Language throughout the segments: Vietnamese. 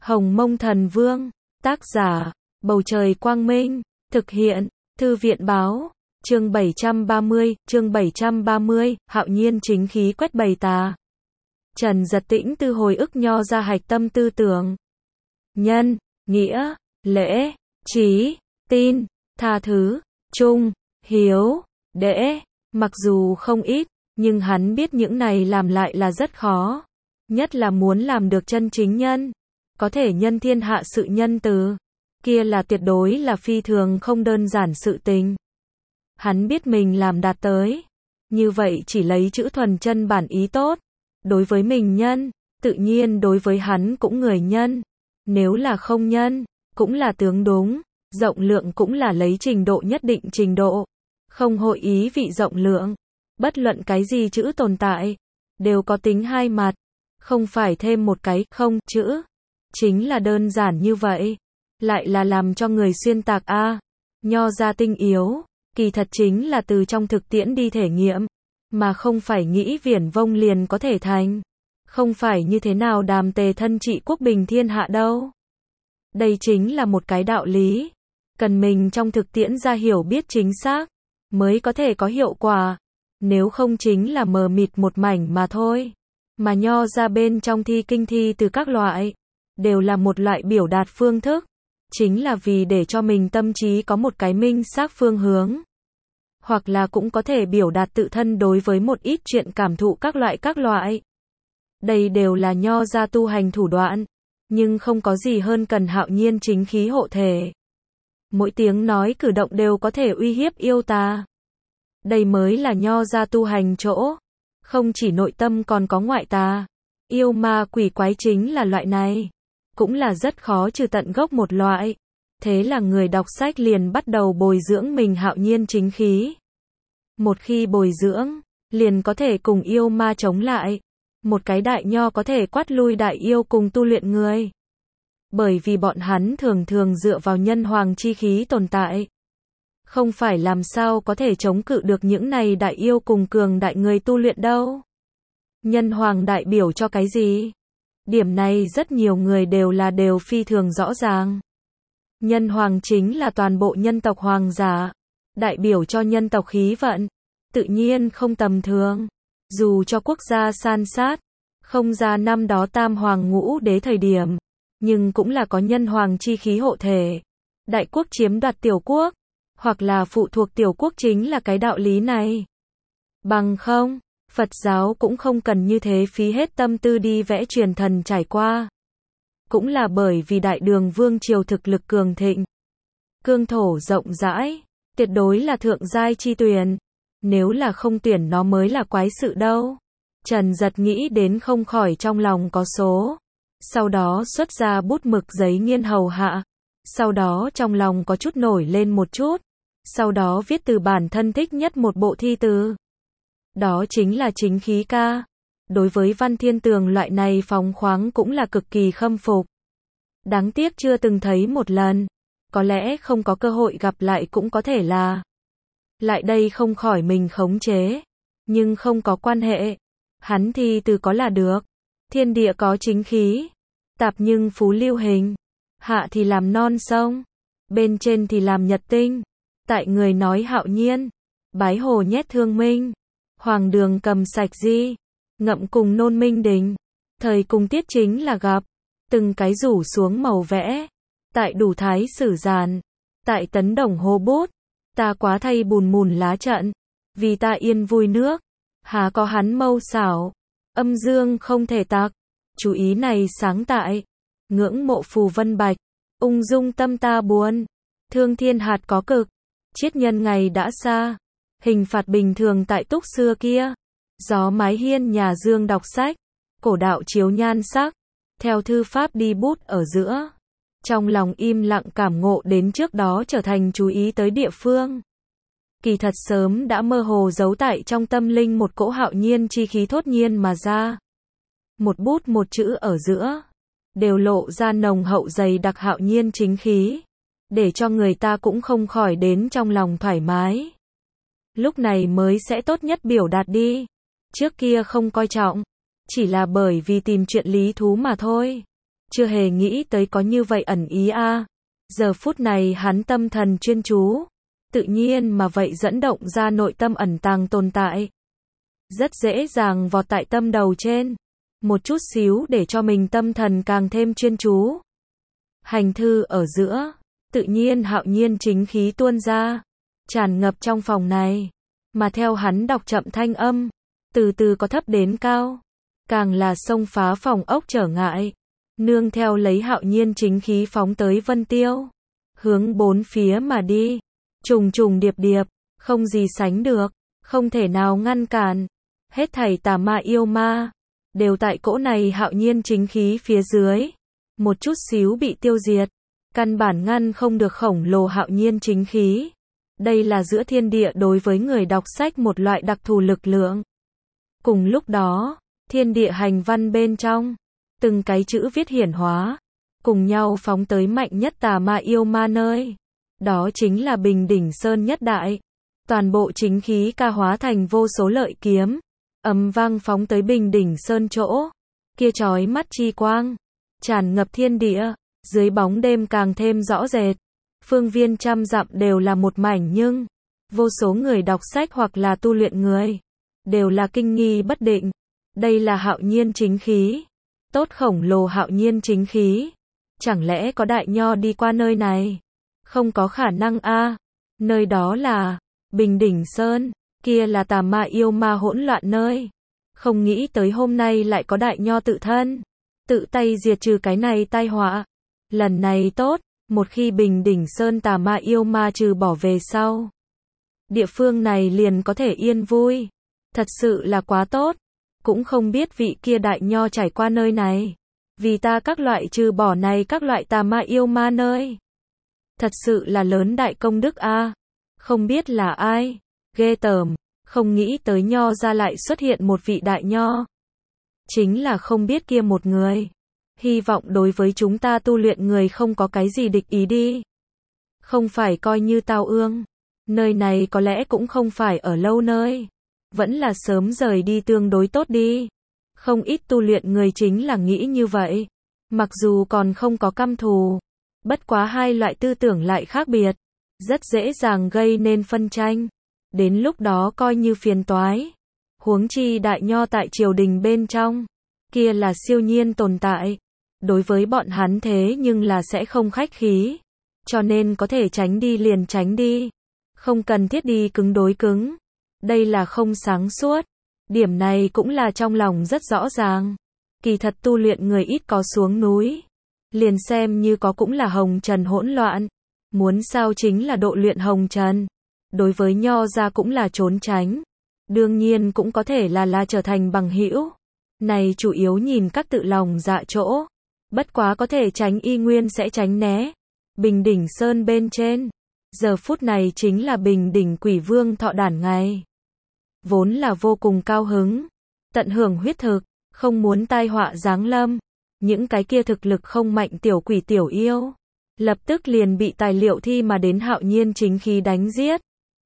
Hồng Mông Thần Vương, tác giả, Bầu Trời Quang Minh, thực hiện, Thư viện Báo, chương 730, hạo nhiên chính khí quét bầy tà. Trần Giật Tĩnh từ hồi ức nho ra hạch tâm tư tưởng. Nhân, nghĩa, lễ, trí, tin, tha thứ, trung, hiếu, đễ, mặc dù không ít, nhưng hắn biết những này làm lại là rất khó. Nhất là muốn làm được chân chính nhân, có thể nhân thiên hạ sự nhân từ, kia là tuyệt đối là phi thường không đơn giản sự tình. Hắn biết mình làm đạt tới, như vậy chỉ lấy chữ thuần chân bản ý tốt, đối với mình nhân, tự nhiên đối với hắn cũng người nhân, nếu là không nhân, cũng là tướng đúng, rộng lượng cũng là lấy trình độ nhất định trình độ, không hội ý vị rộng lượng, bất luận cái gì chữ tồn tại, đều có tính hai mặt, không phải thêm một cái không chữ, chính là đơn giản như vậy, lại là làm cho người xuyên tạc a. Nho ra tinh yếu, kỳ thật chính là từ trong thực tiễn đi thể nghiệm, mà không phải nghĩ viển vông liền có thể thành, không phải như thế nào đàm tề thân trị quốc bình thiên hạ đâu. Đây chính là một cái đạo lý, cần mình trong thực tiễn ra hiểu biết chính xác, mới có thể có hiệu quả, nếu không chính là mờ mịt một mảnh mà thôi. Mà nho ra bên trong thi kinh thi từ các loại, đều là một loại biểu đạt phương thức, chính là vì để cho mình tâm trí có một cái minh xác phương hướng. Hoặc là cũng có thể biểu đạt tự thân đối với một ít chuyện cảm thụ các loại. Đây đều là nho ra tu hành thủ đoạn, nhưng không có gì hơn cần hạo nhiên chính khí hộ thể. Mỗi tiếng nói cử động đều có thể uy hiếp yêu tà. Đây mới là nho ra tu hành chỗ. Không chỉ nội tâm còn có ngoại tà. Yêu ma quỷ quái chính là loại này. Cũng là rất khó trừ tận gốc một loại. Thế là người đọc sách liền bắt đầu bồi dưỡng mình hạo nhiên chính khí. Một khi bồi dưỡng, liền có thể cùng yêu ma chống lại. Một cái đại nho có thể quát lui đại yêu cùng tu luyện người. Bởi vì bọn hắn thường thường dựa vào nhân hoàng chi khí tồn tại. Không phải làm sao có thể chống cự được những này đại yêu cùng cường đại người tu luyện đâu. Nhân hoàng đại biểu cho cái gì? Điểm này rất nhiều người đều phi thường rõ ràng. Nhân hoàng chính là toàn bộ nhân tộc hoàng giả, đại biểu cho nhân tộc khí vận, tự nhiên không tầm thường. Dù cho quốc gia san sát, không ra năm đó tam hoàng ngũ đế thời điểm, nhưng cũng là có nhân hoàng chi khí hộ thể. Đại quốc chiếm đoạt tiểu quốc, hoặc là phụ thuộc tiểu quốc chính là cái đạo lý này. Bằng không, Phật giáo cũng không cần như thế phí hết tâm tư đi vẽ truyền thần trải qua. Cũng là bởi vì đại đường vương triều thực lực cường thịnh. Cương thổ rộng rãi, tuyệt đối là thượng giai chi tuyển. Nếu là không tuyển nó mới là quái sự đâu. Trần Giật nghĩ đến không khỏi trong lòng có số. Sau đó xuất ra bút mực giấy nghiên hầu hạ. Sau đó trong lòng có chút nổi lên một chút. Sau đó viết từ bản thân thích nhất một bộ thi từ. Đó chính là chính khí ca. Đối với Văn Thiên Tường loại này phóng khoáng cũng là cực kỳ khâm phục. Đáng tiếc chưa từng thấy một lần. Có lẽ không có cơ hội gặp lại cũng có thể là. Lại đây không khỏi mình khống chế. Nhưng không có quan hệ. Hắn thi từ có là được. Thiên địa có chính khí. Tạp nhưng phú lưu hình. Hạ thì làm non sông. Bên trên thì làm nhật tinh. Tại người nói hạo nhiên. Bái hồ nhét thương minh. Hoàng đường cầm sạch di. Ngậm cùng nôn minh đình. Thời cùng tiết chính là gặp. Từng cái rủ xuống màu vẽ. Tại đủ thái sử giàn. Tại tấn đồng hô bút. Ta quá thay bùn mùn lá trận. Vì ta yên vui nước. Há có hắn mâu xảo. Âm dương không thể tạc. Chú ý này sáng tại. Ngưỡng mộ phù vân bạch. Ung dung tâm ta buồn. Thương thiên hạt có cực. Chiết nhân ngày đã xa. Hình phạt bình thường tại túc xưa kia. Gió mái hiên nhà dương đọc sách. Cổ đạo chiếu nhan sắc. Theo thư pháp đi bút ở giữa. Trong lòng im lặng cảm ngộ đến trước đó trở thành chú ý tới địa phương. Kỳ thật sớm đã mơ hồ giấu tại trong tâm linh một cỗ hạo nhiên chi khí thốt nhiên mà ra. Một bút một chữ ở giữa. Đều lộ ra nồng hậu dày đặc hạo nhiên chính khí. Để cho người ta cũng không khỏi đến trong lòng thoải mái. Lúc này mới sẽ tốt nhất biểu đạt đi. Trước kia không coi trọng. Chỉ là bởi vì tìm chuyện lý thú mà thôi. chưa hề nghĩ tới có như vậy ẩn ý a. Giờ phút này hắn tâm thần chuyên chú, tự nhiên mà vậy dẫn động ra nội tâm ẩn tàng tồn tại. Rất dễ dàng vọt tại tâm đầu trên, một chút xíu để cho mình tâm thần càng thêm chuyên chú. Hành thư ở giữa, tự nhiên hạo nhiên chính khí tuôn ra, tràn ngập trong phòng này, mà theo hắn đọc chậm thanh âm, từ từ có thấp đến cao, càng là xông phá phòng ốc trở ngại, nương theo lấy hạo nhiên chính khí phóng tới vân tiêu, hướng bốn phía mà đi, trùng trùng điệp điệp, không gì sánh được, không thể nào ngăn cản, hết thảy tà ma yêu ma, đều tại cỗ này hạo nhiên chính khí phía dưới, một chút xíu bị tiêu diệt, căn bản ngăn không được khổng lồ hạo nhiên chính khí. Đây là giữa thiên địa đối với người đọc sách một loại đặc thù lực lượng. Cùng lúc đó, thiên địa hành văn bên trong, từng cái chữ viết hiển hóa, cùng nhau phóng tới mạnh nhất tà ma yêu ma nơi. Đó chính là Bình Đỉnh Sơn nhất đại. Toàn bộ chính khí ca hóa thành vô số lợi kiếm, ầm vang phóng tới Bình Đỉnh Sơn chỗ. Kia chói mắt chi quang, tràn ngập thiên địa, dưới bóng đêm càng thêm rõ rệt. Phương viên trăm dặm đều là một mảnh nhưng, vô số người đọc sách hoặc là tu luyện người, đều là kinh nghi bất định. Đây là hạo nhiên chính khí. Tốt khổng lồ hạo nhiên chính khí. Chẳng lẽ có đại nho đi qua nơi này? Không có khả năng a. Nơi đó là Bình Đỉnh Sơn, kia là tà ma yêu ma hỗn loạn nơi. Không nghĩ tới hôm nay lại có đại nho tự thân, tự tay diệt trừ cái này tai họa. Lần này tốt, một khi Bình Đỉnh Sơn tà ma yêu ma trừ bỏ về sau, địa phương này liền có thể yên vui. Thật sự là quá tốt. Cũng không biết vị kia đại nho trải qua nơi này, vì ta các loại trừ bỏ này các loại tà ma yêu ma nơi. Thật sự là lớn đại công đức a. Không biết là ai, ghê tởm, không nghĩ tới nho ra lại xuất hiện một vị đại nho. Chính là không biết kia một người. Hy vọng đối với chúng ta tu luyện người không có cái gì địch ý đi. Không phải coi như tao ương. Nơi này có lẽ cũng không phải ở lâu nơi. Vẫn là sớm rời đi tương đối tốt đi. Không ít tu luyện người chính là nghĩ như vậy. Mặc dù còn không có căm thù, bất quá hai loại tư tưởng lại khác biệt, rất dễ dàng gây nên phân tranh. Đến lúc đó coi như phiền toái. Huống chi đại nho tại triều đình bên trong, kia là siêu nhiên tồn tại. Đối với bọn hắn thế nhưng là sẽ không khách khí. Cho nên có thể tránh đi liền tránh đi. Không cần thiết đi cứng đối cứng. Đây là không sáng suốt. Điểm này cũng là trong lòng rất rõ ràng. Kỳ thật tu luyện người ít có xuống núi. Liền xem như có cũng là hồng trần hỗn loạn. Muốn sao chính là độ luyện hồng trần. Đối với nho ra cũng là trốn tránh. Đương nhiên cũng có thể là trở thành bằng hữu. Này chủ yếu nhìn các tự lòng dạ chỗ. Bất quá có thể tránh y nguyên sẽ tránh né. Bình Đỉnh Sơn bên trên. Giờ phút này chính là Bình Đỉnh Quỷ Vương thọ đản ngày. Vốn là vô cùng cao hứng. Tận hưởng huyết thực. Không muốn tai họa giáng lâm. Những cái kia thực lực không mạnh tiểu quỷ tiểu yêu. Lập tức liền bị tài liệu thi mà đến hạo nhiên chính khí đánh giết.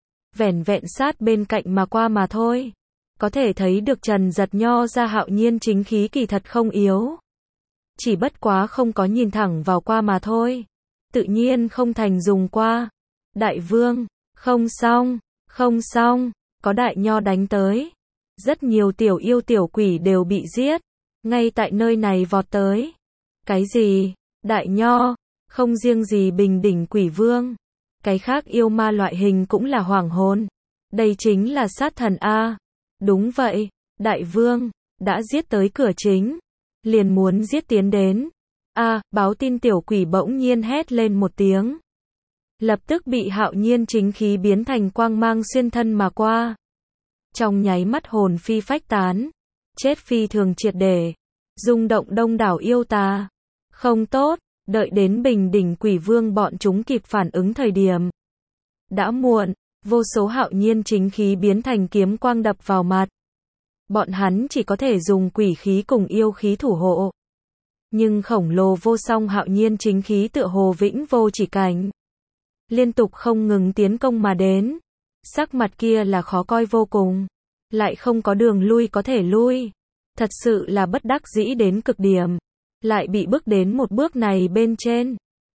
Vẻn vẹn sát bên cạnh mà qua mà thôi. Có thể thấy được Trần Giật nho ra hạo nhiên chính khí kỳ thật không yếu. Chỉ bất quá không có nhìn thẳng vào qua mà thôi. Tự nhiên không thành dùng qua. Đại vương, không xong, có đại nho đánh tới. Rất nhiều tiểu yêu tiểu quỷ đều bị giết. Ngay tại nơi này vọt tới. Cái gì? Đại nho, không riêng gì Bình Đỉnh Quỷ Vương. Cái khác yêu ma loại hình cũng là hoàng hồn. Đây chính là sát thần A. Đúng vậy, đại vương, đã giết tới cửa chính. Liền muốn giết tiến đến. Báo tin tiểu quỷ bỗng nhiên hét lên một tiếng. Lập tức bị hạo nhiên chính khí biến thành quang mang xuyên thân mà qua. Trong nháy mắt hồn phi phách tán. Chết phi thường triệt để. Rung động đông đảo yêu tà. Không tốt, đợi đến Bình Đỉnh Quỷ Vương bọn chúng kịp phản ứng thời điểm. Đã muộn, vô số hạo nhiên chính khí biến thành kiếm quang đập vào mặt. Bọn hắn chỉ có thể dùng quỷ khí cùng yêu khí thủ hộ. Nhưng khổng lồ vô song hạo nhiên chính khí tựa hồ vĩnh vô chỉ cảnh. Liên tục không ngừng tiến công mà đến. Sắc mặt kia là khó coi vô cùng. Lại không có đường lui có thể lui. Thật sự là bất đắc dĩ đến cực điểm. lại bị bước đến một bước này bên trên.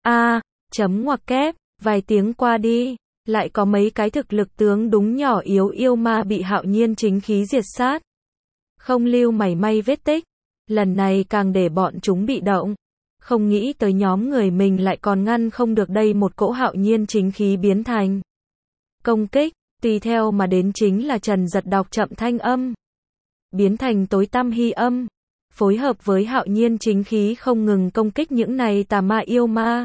Chấm ngoặc kép, vài tiếng qua đi, lại có mấy cái thực lực tướng đúng nhỏ yếu yêu ma bị Hạo Nhiên chính khí diệt sát. Không lưu mảy may vết tích, lần này càng để bọn chúng bị động. Không nghĩ tới nhóm người mình lại còn ngăn không được đây một cỗ Hạo Nhiên chính khí biến thành công kích, tùy theo mà đến chính là Trần Giật đọc chậm thanh âm, biến thành tối tăm hy âm, phối hợp với Hạo Nhiên chính khí không ngừng công kích những này tà ma yêu ma,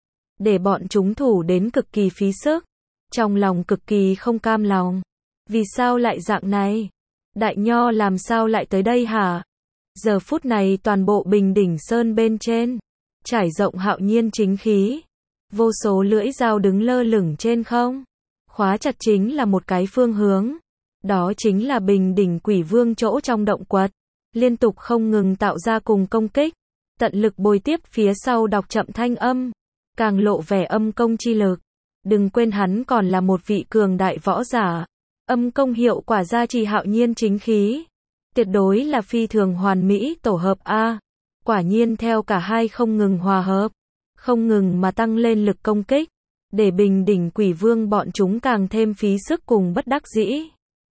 để bọn chúng thủ đến cực kỳ phí sức, trong lòng cực kỳ không cam lòng. Vì sao lại dạng này? Đại Nho làm sao lại tới đây hả? Giờ phút này toàn bộ Bình Đỉnh Sơn bên trên, trải rộng Hạo Nhiên chính khí, vô số lưỡi dao đứng lơ lửng trên không, khóa chặt chính là một cái phương hướng, đó chính là Bình Đỉnh Quỷ Vương chỗ trong động quật, liên tục không ngừng tạo ra cùng công kích, tận lực bồi tiếp phía sau đọc chậm thanh âm, càng lộ vẻ âm công chi lực. Đừng quên hắn còn là một vị cường đại võ giả, âm công hiệu quả gia trì Hạo Nhiên chính khí, tuyệt đối là phi thường hoàn mỹ tổ hợp a. Quả nhiên theo cả hai không ngừng hòa hợp, không ngừng mà tăng lên lực công kích, để Bình Đỉnh Quỷ Vương bọn chúng càng thêm phí sức cùng bất đắc dĩ.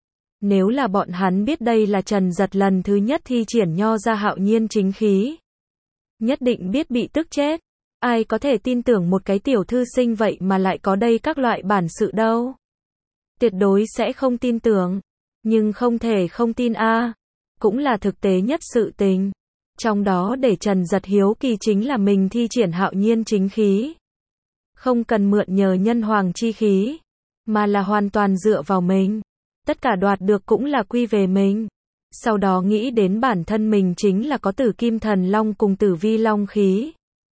Nếu là bọn hắn biết đây là Trần Giật lần thứ nhất thi triển nho ra Hạo Nhiên chính khí, nhất định biết bị tức chết. Ai có thể tin tưởng một cái tiểu thư sinh vậy mà lại có đây các loại bản sự đâu. Tuyệt đối sẽ không tin tưởng. Nhưng không thể không tin a. Cũng là thực tế nhất sự tình. Trong đó để Trần Giật hiếu kỳ chính là mình thi triển Hạo Nhiên chính khí. Không cần mượn nhờ nhân hoàng chi khí, mà là hoàn toàn dựa vào mình. Tất cả đoạt được cũng là quy về mình. Sau đó nghĩ đến bản thân mình chính là có Tử Kim Thần Long cùng Tử Vi Long khí.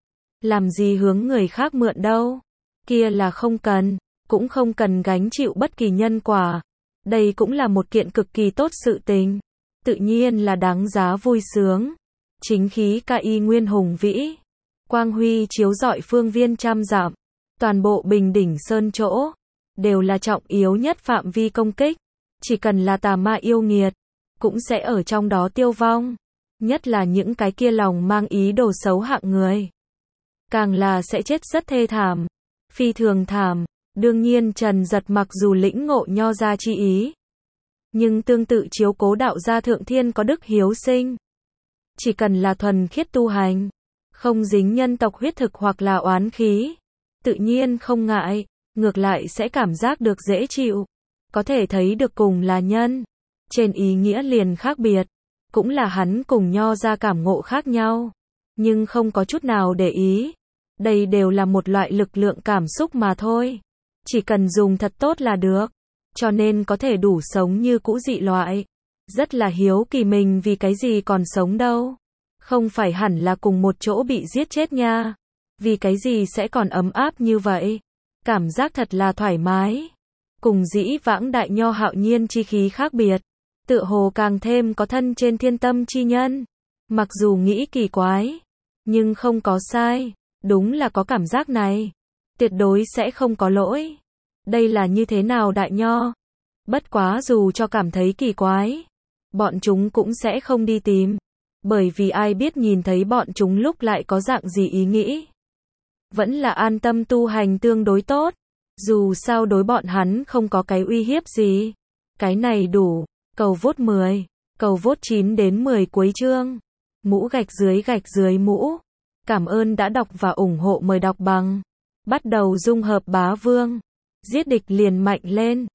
Làm gì hướng người khác mượn đâu. Kia là không cần, cũng không cần gánh chịu bất kỳ nhân quả. Đây cũng là một kiện cực kỳ tốt sự tình. Tự nhiên là đáng giá vui sướng. Chính khí ca y nguyên hùng vĩ. Quang huy chiếu rọi phương viên trăm dặm. Toàn bộ Bình Đỉnh Sơn chỗ, đều là trọng yếu nhất phạm vi công kích. Chỉ cần là tà ma yêu nghiệt, cũng sẽ ở trong đó tiêu vong. Nhất là những cái kia lòng mang ý đồ xấu hạng người. Càng là sẽ chết rất thê thảm, phi thường thảm. Đương nhiên Trần Giật mặc dù lĩnh ngộ nho gia chi ý, nhưng tương tự chiếu cố đạo gia thượng thiên có đức hiếu sinh. Chỉ cần là thuần khiết tu hành, không dính nhân tộc huyết thực hoặc là oán khí, tự nhiên không ngại, ngược lại sẽ cảm giác được dễ chịu. Có thể thấy được cùng là nhân, trên ý nghĩa liền khác biệt, cũng là hắn cùng nho gia cảm ngộ khác nhau. Nhưng không có chút nào để ý. Đây đều là một loại lực lượng cảm xúc mà thôi. Chỉ cần dùng thật tốt là được. Cho nên có thể đủ sống như cũ dị loại. Rất là hiếu kỳ mình vì cái gì còn sống đâu. Không phải hẳn là cùng một chỗ bị giết chết nha. Vì cái gì sẽ còn ấm áp như vậy. Cảm giác thật là thoải mái. Cùng dĩ vãng đại nho Hạo Nhiên chi khí khác biệt. Tựa hồ càng thêm có thân trên thiên tâm chi nhân. Mặc dù nghĩ kỳ quái, nhưng không có sai, đúng là có cảm giác này, tuyệt đối sẽ không có lỗi. Đây là như thế nào đại nho? Bất quá dù cho cảm thấy kỳ quái, bọn chúng cũng sẽ không đi tìm, bởi vì ai biết nhìn thấy bọn chúng lúc lại có dạng gì ý nghĩ. Vẫn là an tâm tu hành tương đối tốt, dù sao đối bọn hắn không có cái uy hiếp gì. Cái này đủ, cầu vote 10, cầu vote 9 đến 10 cuối chương. Mũ gạch dưới mũ. Cảm ơn đã đọc và ủng hộ, mời đọc bằng. Bắt đầu dung hợp bá vương. Giết địch liền mạnh lên.